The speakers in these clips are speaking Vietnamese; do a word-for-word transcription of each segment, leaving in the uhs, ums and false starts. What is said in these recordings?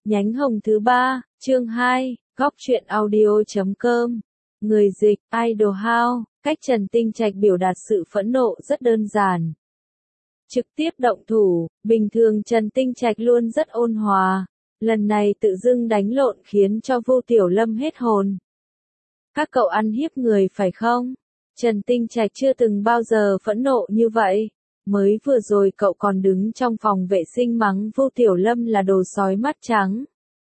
Nhánh hồng thứ ba, chương hai, góc truyện audio chấm com. Người dịch, Idol House, cách Trần Tinh Trạch biểu đạt sự phẫn nộ rất đơn giản. Trực tiếp động thủ, bình thường Trần Tinh Trạch luôn rất ôn hòa. Lần này tự dưng đánh lộn khiến cho Vu Tiểu Lâm hết hồn. Các cậu ăn hiếp người phải không? Trần Tinh Trạch chưa từng bao giờ phẫn nộ như vậy. Mới vừa rồi cậu còn đứng trong phòng vệ sinh mắng Vu Tiểu Lâm là đồ sói mắt trắng.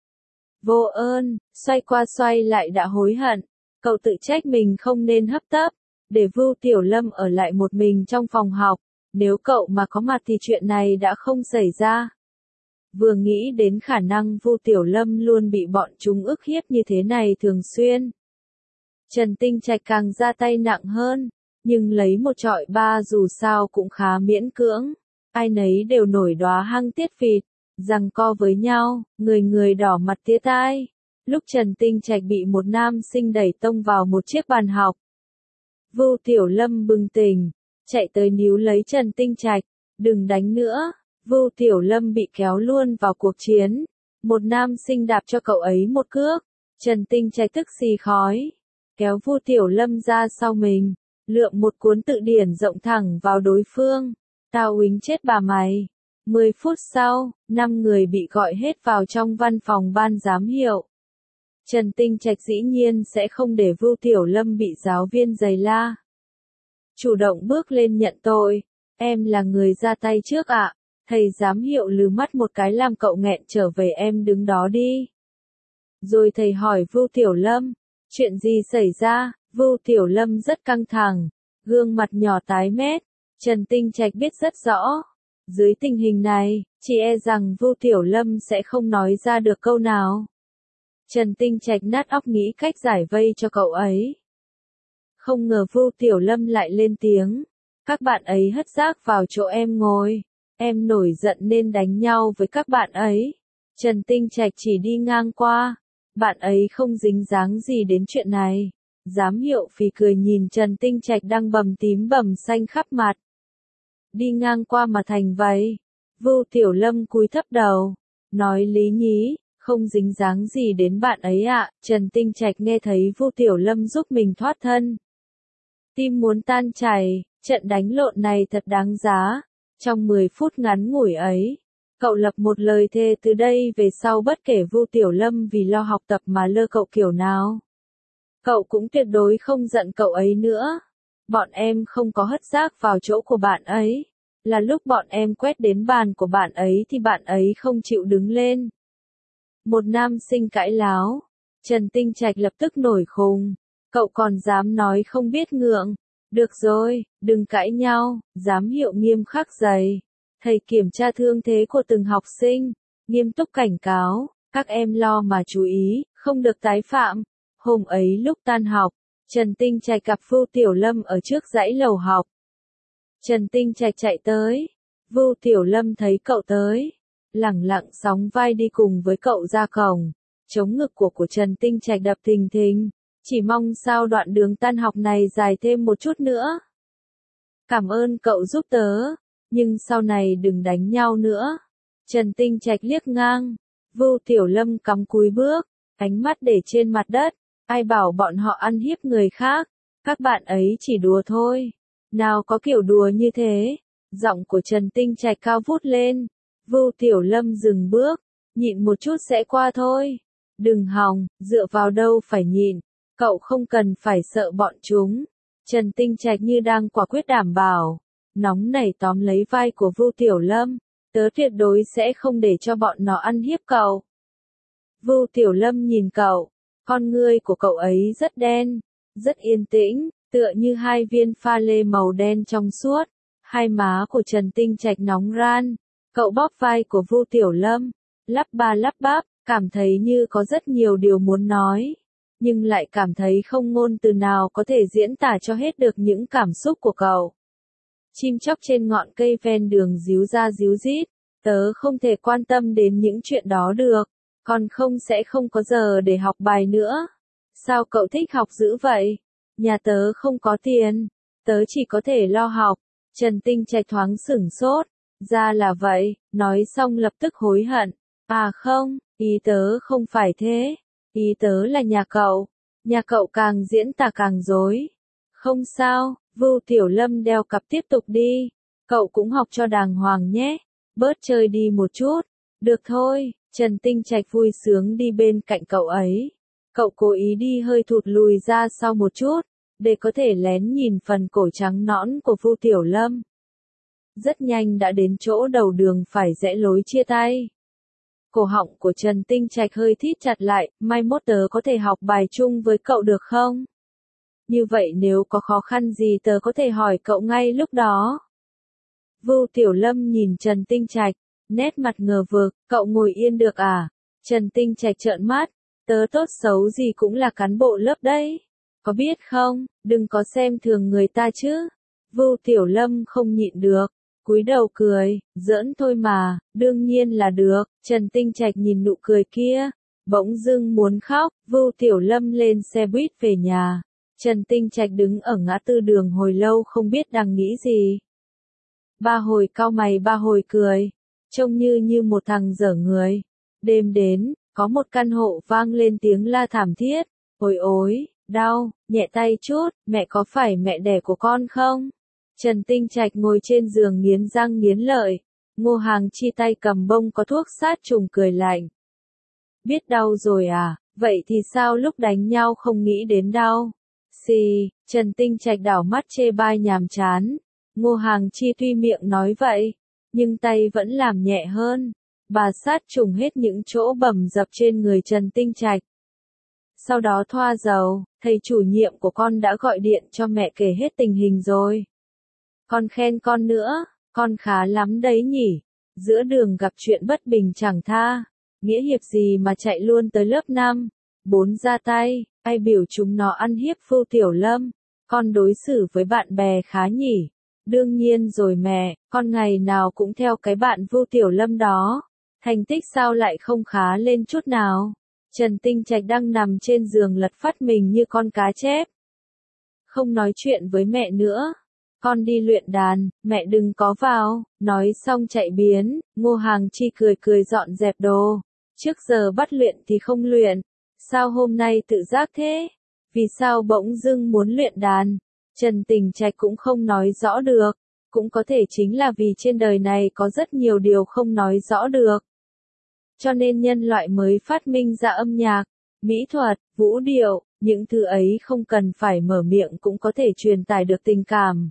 Vô ơn, xoay qua xoay lại đã hối hận. Cậu tự trách mình không nên hấp tấp, để Vu Tiểu Lâm ở lại một mình trong phòng học. Nếu cậu mà có mặt thì chuyện này đã không xảy ra. Vừa nghĩ đến khả năng Vu Tiểu Lâm luôn bị bọn chúng ức hiếp như thế này thường xuyên. Trần Tinh Trạch càng ra tay nặng hơn, nhưng lấy một trọi ba dù sao cũng khá miễn cưỡng. Ai nấy đều nổi đóa hăng tiết vịt, giằng co với nhau, người người đỏ mặt tía tai. Lúc Trần Tinh Trạch bị một nam sinh đẩy tông vào một chiếc bàn học. Vu Tiểu Lâm bừng tỉnh, chạy tới níu lấy Trần Tinh Trạch, đừng đánh nữa. Vu Tiểu Lâm bị kéo luôn vào cuộc chiến. Một nam sinh đạp cho cậu ấy một cước. Trần Tinh Trạch tức xì khói, kéo Vu Tiểu Lâm ra sau mình, lượm một cuốn tự điển rộng thẳng vào đối phương. Tao uýnh chết bà mày. Mười phút sau, năm người bị gọi hết vào trong văn phòng ban giám hiệu. Trần Tinh Trạch dĩ nhiên sẽ không để Vu Tiểu Lâm bị giáo viên giày la. Chủ động bước lên nhận tội. Em là người ra tay trước ạ. Thầy giám hiệu lừ mắt một cái làm cậu nghẹn trở về, em đứng đó đi. Rồi thầy hỏi Vu Tiểu Lâm, chuyện gì xảy ra? Vu Tiểu Lâm rất căng thẳng, gương mặt nhỏ tái mét. Trần Tinh Trạch biết rất rõ. Dưới tình hình này, chỉ e rằng Vu Tiểu Lâm sẽ không nói ra được câu nào. Trần Tinh Trạch nát óc nghĩ cách giải vây cho cậu ấy. Không ngờ Vu Tiểu Lâm lại lên tiếng. Các bạn ấy hất rác vào chỗ em ngồi. Em nổi giận nên đánh nhau với các bạn ấy. Trần Tinh Trạch chỉ đi ngang qua. Bạn ấy không dính dáng gì đến chuyện này. Giám hiệu phì cười nhìn Trần Tinh Trạch đang bầm tím bầm xanh khắp mặt. Đi ngang qua mà thành vậy. Vu Tiểu Lâm cúi thấp đầu, nói lý nhí, không dính dáng gì đến bạn ấy ạ. Trần Tinh Trạch nghe thấy Vu Tiểu Lâm giúp mình thoát thân. Tim muốn tan chảy, trận đánh lộn này thật đáng giá. Trong mười phút ngắn ngủi ấy, cậu lập một lời thề từ đây về sau bất kể Vu Tiểu Lâm vì lo học tập mà lơ cậu kiểu nào. Cậu cũng tuyệt đối không giận cậu ấy nữa. Bọn em không có hất rác vào chỗ của bạn ấy. Là lúc bọn em quét đến bàn của bạn ấy thì bạn ấy không chịu đứng lên. Một nam sinh cãi láo. Trần Tinh Trạch lập tức nổi khùng. Cậu còn dám nói không biết ngượng. Được rồi, đừng cãi nhau. Giám hiệu nghiêm khắc dày. Thầy kiểm tra thương thế của từng học sinh. Nghiêm túc cảnh cáo. Các em lo mà chú ý, không được tái phạm. Hôm ấy lúc tan học, Trần Tinh Trạch gặp Vu Tiểu Lâm ở trước dãy lầu học. Trần Tinh Trạch chạy tới. Vu Tiểu Lâm thấy cậu tới, lẳng lặng sóng vai đi cùng với cậu ra cổng. Chống ngực của của Trần Tinh Trạch đập thình thình. Chỉ mong sao đoạn đường tan học này dài thêm một chút nữa. Cảm ơn cậu giúp tớ, nhưng sau này đừng đánh nhau nữa. Trần Tinh Trạch liếc ngang. Vu Tiểu Lâm cắm cúi bước, ánh mắt để trên mặt đất. Ai bảo bọn họ ăn hiếp người khác, các bạn ấy chỉ đùa thôi. Nào có kiểu đùa như thế. Giọng của Trần Tinh Trạch cao vút lên. Vu Tiểu Lâm dừng bước, nhịn một chút sẽ qua thôi. Đừng hòng, dựa vào đâu phải nhịn. Cậu không cần phải sợ bọn chúng. Trần Tinh Trạch như đang quả quyết đảm bảo. Nóng nảy tóm lấy vai của Vu Tiểu Lâm. Tớ tuyệt đối sẽ không để cho bọn nó ăn hiếp cậu. Vu Tiểu Lâm nhìn cậu. Con ngươi của cậu ấy rất đen, rất yên tĩnh, tựa như hai viên pha lê màu đen trong suốt. Hai má của Trần Tinh Trạch nóng ran. Cậu bóp vai của Vu Tiểu Lâm, lắp ba lắp bắp, cảm thấy như có rất nhiều điều muốn nói, nhưng lại cảm thấy không ngôn từ nào có thể diễn tả cho hết được những cảm xúc của cậu. Chim chóc trên ngọn cây ven đường ríu ra ríu rít, tớ không thể quan tâm đến những chuyện đó được. Còn không sẽ không có giờ để học bài nữa. Sao cậu thích học dữ vậy? Nhà tớ không có tiền. Tớ chỉ có thể lo học. Trần Tinh Trạch thoáng sửng sốt. Ra là vậy, nói xong lập tức hối hận. À không, ý tớ không phải thế. Ý tớ là nhà cậu. Nhà cậu càng diễn tả càng dối. Không sao, Vưu Tiểu Lâm đeo cặp tiếp tục đi. Cậu cũng học cho đàng hoàng nhé. Bớt chơi đi một chút. Được thôi, Trần Tinh Trạch vui sướng đi bên cạnh cậu ấy. Cậu cố ý đi hơi thụt lùi ra sau một chút, để có thể lén nhìn phần cổ trắng nõn của Vưu Tiểu Lâm. Rất nhanh đã đến chỗ đầu đường phải rẽ lối chia tay. Cổ họng của Trần Tinh Trạch hơi thít chặt lại, mai mốt tớ có thể học bài chung với cậu được không? Như vậy nếu có khó khăn gì tớ có thể hỏi cậu ngay lúc đó. Vưu Tiểu Lâm nhìn Trần Tinh Trạch, nét mặt ngờ vực, cậu ngồi yên được à? Trần Tinh Trạch trợn mắt, tớ tốt xấu gì cũng là cán bộ lớp đấy. Có biết không, đừng có xem thường người ta chứ. Vưu Tiểu Lâm không nhịn được, cúi đầu cười, giỡn thôi mà, đương nhiên là được. Trần Tinh Trạch nhìn nụ cười kia, bỗng dưng muốn khóc. Vưu Tiểu Lâm lên xe buýt về nhà. Trần Tinh Trạch đứng ở ngã tư đường hồi lâu không biết đang nghĩ gì. Ba hồi cau mày ba hồi cười, trông như như một thằng dở người. Đêm đến, có một căn hộ vang lên tiếng la thảm thiết. Ôi ối, đau, nhẹ tay chút, mẹ có phải mẹ đẻ của con không? Trần Tinh Trạch ngồi trên giường nghiến răng nghiến lợi. Ngô Hàng Chi tay cầm bông có thuốc sát trùng cười lạnh. Biết đau rồi à, vậy thì sao lúc đánh nhau không nghĩ đến đau? Xì, Trần Tinh Trạch đảo mắt chê bai nhàm chán. Ngô Hàng Chi tuy miệng nói vậy, nhưng tay vẫn làm nhẹ hơn. Bà sát trùng hết những chỗ bầm dập trên người Trần Tinh Trạch. Sau đó thoa dầu, thầy chủ nhiệm của con đã gọi điện cho mẹ kể hết tình hình rồi. Con khen con nữa, con khá lắm đấy nhỉ. Giữa đường gặp chuyện bất bình chẳng tha. Nghĩa hiệp gì mà chạy luôn tới lớp năm. Bốn ra tay, ai biểu chúng nó ăn hiếp Vưu Tiểu Lâm. Con đối xử với bạn bè khá nhỉ. Đương nhiên rồi mẹ, con ngày nào cũng theo cái bạn Vưu Tiểu Lâm đó. Thành tích sao lại không khá lên chút nào. Trần Tinh Trạch đang nằm trên giường lật phắt mình như con cá chép. Không nói chuyện với mẹ nữa. Con đi luyện đàn, mẹ đừng có vào. Nói xong chạy biến. Ngô Hàng Chi cười cười dọn dẹp đồ. Trước giờ bắt luyện thì không luyện. Sao hôm nay tự giác thế? Vì sao bỗng dưng muốn luyện đàn? Trần Tinh Trạch cũng không nói rõ được. Cũng có thể chính là vì trên đời này có rất nhiều điều không nói rõ được. Cho nên nhân loại mới phát minh ra âm nhạc, mỹ thuật, vũ điệu, những thứ ấy không cần phải mở miệng cũng có thể truyền tải được tình cảm.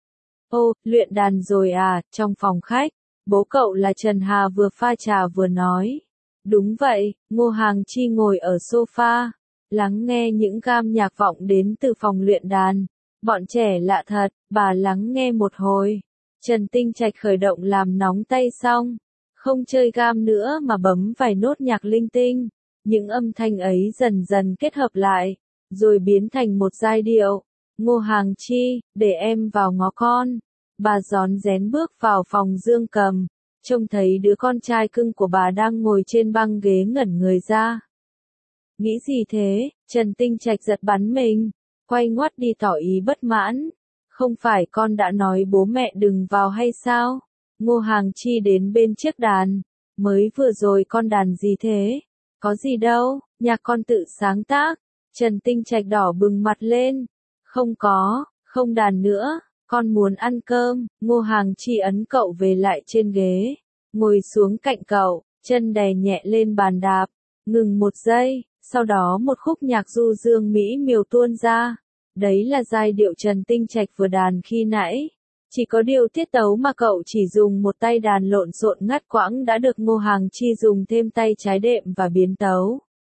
Ô, luyện đàn rồi à, trong phòng khách, bố cậu là Trần Hà vừa pha trà vừa nói. Đúng vậy, Ngô Hàng Chi ngồi ở sofa, lắng nghe những gam nhạc vọng đến từ phòng luyện đàn. Bọn trẻ lạ thật, bà lắng nghe một hồi. Trần Tinh Trạch khởi động làm nóng tay xong. Không chơi gam nữa mà bấm vài nốt nhạc linh tinh. Những âm thanh ấy dần dần kết hợp lại, rồi biến thành một giai điệu. Ngô Hàng Chi, để em vào ngó con. Bà rón rén bước vào phòng Dương Cầm, trông thấy đứa con trai cưng của bà đang ngồi trên băng ghế ngẩn người ra. Nghĩ gì thế? Trần Tinh Trạch giật bắn mình, quay ngoắt đi tỏ ý bất mãn. Không phải con đã nói bố mẹ đừng vào hay sao? Ngô Hàng Chi đến bên chiếc đàn. Mới vừa rồi con đàn gì thế? Có gì đâu, nhạc con tự sáng tác. Trần Tinh Trạch đỏ bừng mặt lên. Không có, không đàn nữa, con muốn ăn cơm. Ngô Hàng Chi ấn cậu về lại trên ghế, ngồi xuống cạnh cậu, chân đè nhẹ lên bàn đạp. Ngừng một giây, sau đó một khúc nhạc du dương mỹ miều tuôn ra. Đấy là giai điệu Trần Tinh Trạch vừa đàn khi nãy. Chỉ có điều tiết tấu mà cậu chỉ dùng một tay đàn lộn xộn ngắt quãng đã được Ngô Hàng Chi dùng thêm tay trái đệm và biến tấu.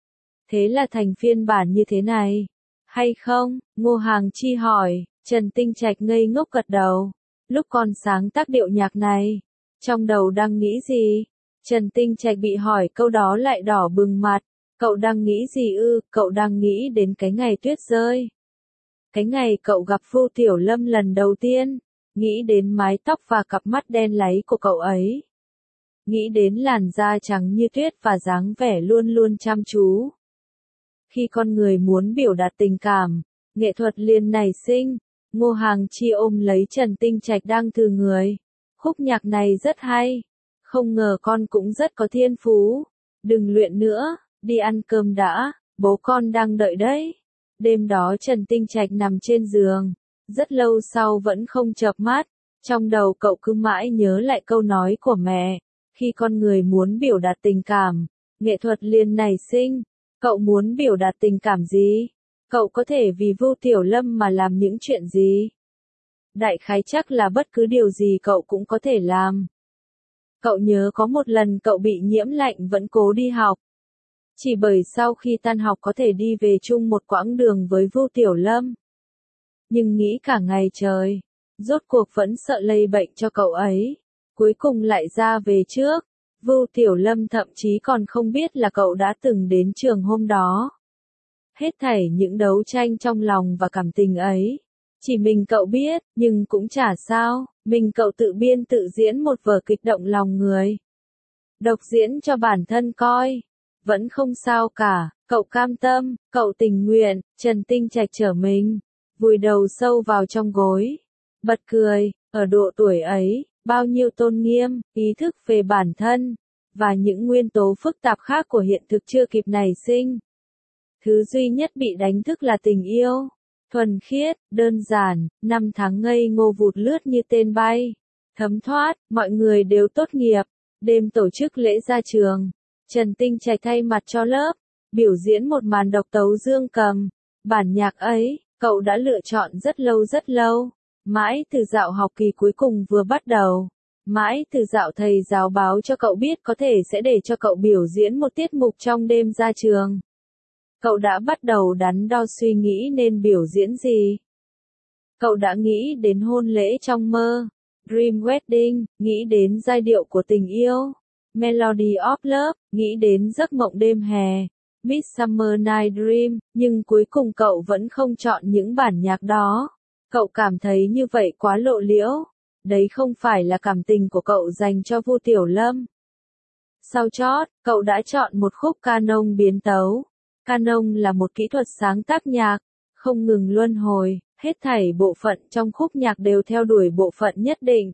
Thế là thành phiên bản như thế này, hay không? Ngô Hàng Chi hỏi. Trần Tinh Trạch ngây ngốc gật đầu. Lúc con sáng tác điệu nhạc này, trong đầu đang nghĩ gì? Trần Tinh Trạch bị hỏi câu đó lại đỏ bừng mặt. Cậu đang nghĩ gì ư? Cậu đang nghĩ đến cái ngày tuyết rơi. Cái ngày cậu gặp Vưu Tiểu Lâm lần đầu tiên. Nghĩ đến mái tóc và cặp mắt đen láy của cậu ấy. Nghĩ đến làn da trắng như tuyết và dáng vẻ luôn luôn chăm chú. Khi con người muốn biểu đạt tình cảm, nghệ thuật liền nảy sinh. Ngô Hàng Chi ôm lấy Trần Tinh Trạch đang thừ người. Khúc nhạc này rất hay. Không ngờ con cũng rất có thiên phú. Đừng luyện nữa, đi ăn cơm đã, bố con đang đợi đấy. Đêm đó Trần Tinh Trạch nằm trên giường, rất lâu sau vẫn không chợp mắt, trong đầu cậu cứ mãi nhớ lại câu nói của mẹ, khi con người muốn biểu đạt tình cảm, nghệ thuật liền nảy sinh. Cậu muốn biểu đạt tình cảm gì? Cậu có thể vì Vu Tiểu Lâm mà làm những chuyện gì? Đại khái chắc là bất cứ điều gì cậu cũng có thể làm. Cậu nhớ có một lần cậu bị nhiễm lạnh vẫn cố đi học. Chỉ bởi sau khi tan học có thể đi về chung một quãng đường với Vu Tiểu Lâm. Nhưng nghĩ cả ngày trời, rốt cuộc vẫn sợ lây bệnh cho cậu ấy. Cuối cùng lại ra về trước. Vu Tiểu Lâm thậm chí còn không biết là cậu đã từng đến trường hôm đó. Hết thảy những đấu tranh trong lòng và cảm tình ấy, chỉ mình cậu biết, nhưng cũng chả sao, mình cậu tự biên tự diễn một vở kịch động lòng người. Độc diễn cho bản thân coi, vẫn không sao cả, cậu cam tâm, cậu tình nguyện. Trần Tinh Trạch trở mình, vùi đầu sâu vào trong gối, bật cười. Ở độ tuổi ấy, bao nhiêu tôn nghiêm, ý thức về bản thân, và những nguyên tố phức tạp khác của hiện thực chưa kịp nảy sinh. Thứ duy nhất bị đánh thức là tình yêu, thuần khiết, đơn giản. Năm tháng ngây ngô vụt lướt như tên bay, thấm thoát, mọi người đều tốt nghiệp. Đêm tổ chức lễ ra trường, Trần Tinh Trạch thay mặt cho lớp, biểu diễn một màn độc tấu dương cầm. Bản nhạc ấy, cậu đã lựa chọn rất lâu rất lâu, mãi từ dạo học kỳ cuối cùng vừa bắt đầu. Mãi từ dạo thầy giáo báo cho cậu biết có thể sẽ để cho cậu biểu diễn một tiết mục trong đêm ra trường. Cậu đã bắt đầu đắn đo suy nghĩ nên biểu diễn gì. Cậu đã nghĩ đến hôn lễ trong mơ, Dream Wedding, nghĩ đến giai điệu của tình yêu, Melody of Love, nghĩ đến giấc mộng đêm hè, Midsummer Night Dream, nhưng cuối cùng cậu vẫn không chọn những bản nhạc đó. Cậu cảm thấy như vậy quá lộ liễu. Đấy không phải là cảm tình của cậu dành cho Vu Tiểu Lâm. Sau chót, cậu đã chọn một khúc canon biến tấu. Canon là một kỹ thuật sáng tác nhạc, không ngừng luân hồi, hết thảy bộ phận trong khúc nhạc đều theo đuổi bộ phận nhất định.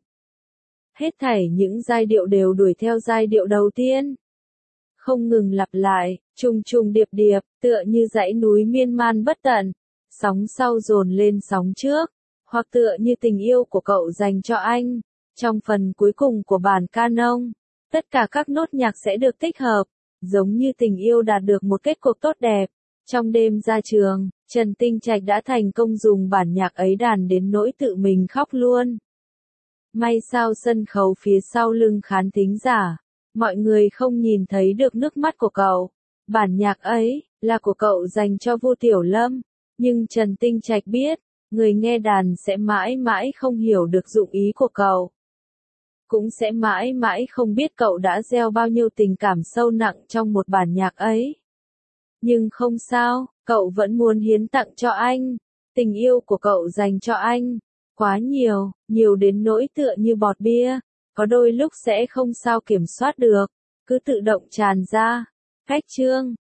Hết thảy những giai điệu đều đuổi theo giai điệu đầu tiên. Không ngừng lặp lại, trùng trùng điệp điệp, tựa như dãy núi miên man bất tận, sóng sau dồn lên sóng trước, hoặc tựa như tình yêu của cậu dành cho anh. Trong phần cuối cùng của bản canon, tất cả các nốt nhạc sẽ được tích hợp, giống như tình yêu đạt được một kết cục tốt đẹp. Trong đêm ra trường, Trần Tinh Trạch đã thành công dùng bản nhạc ấy đàn đến nỗi tự mình khóc luôn. May sao sân khấu phía sau lưng khán thính giả, mọi người không nhìn thấy được nước mắt của cậu. Bản nhạc ấy là của cậu dành cho Vu Tiểu Lâm, nhưng Trần Tinh Trạch biết, người nghe đàn sẽ mãi mãi không hiểu được dụng ý của cậu. Cũng sẽ mãi mãi không biết cậu đã gieo bao nhiêu tình cảm sâu nặng trong một bản nhạc ấy. Nhưng không sao, cậu vẫn muốn hiến tặng cho anh. Tình yêu của cậu dành cho anh, quá nhiều, nhiều đến nỗi tựa như bọt bia, có đôi lúc sẽ không sao kiểm soát được, cứ tự động tràn ra. Cách chương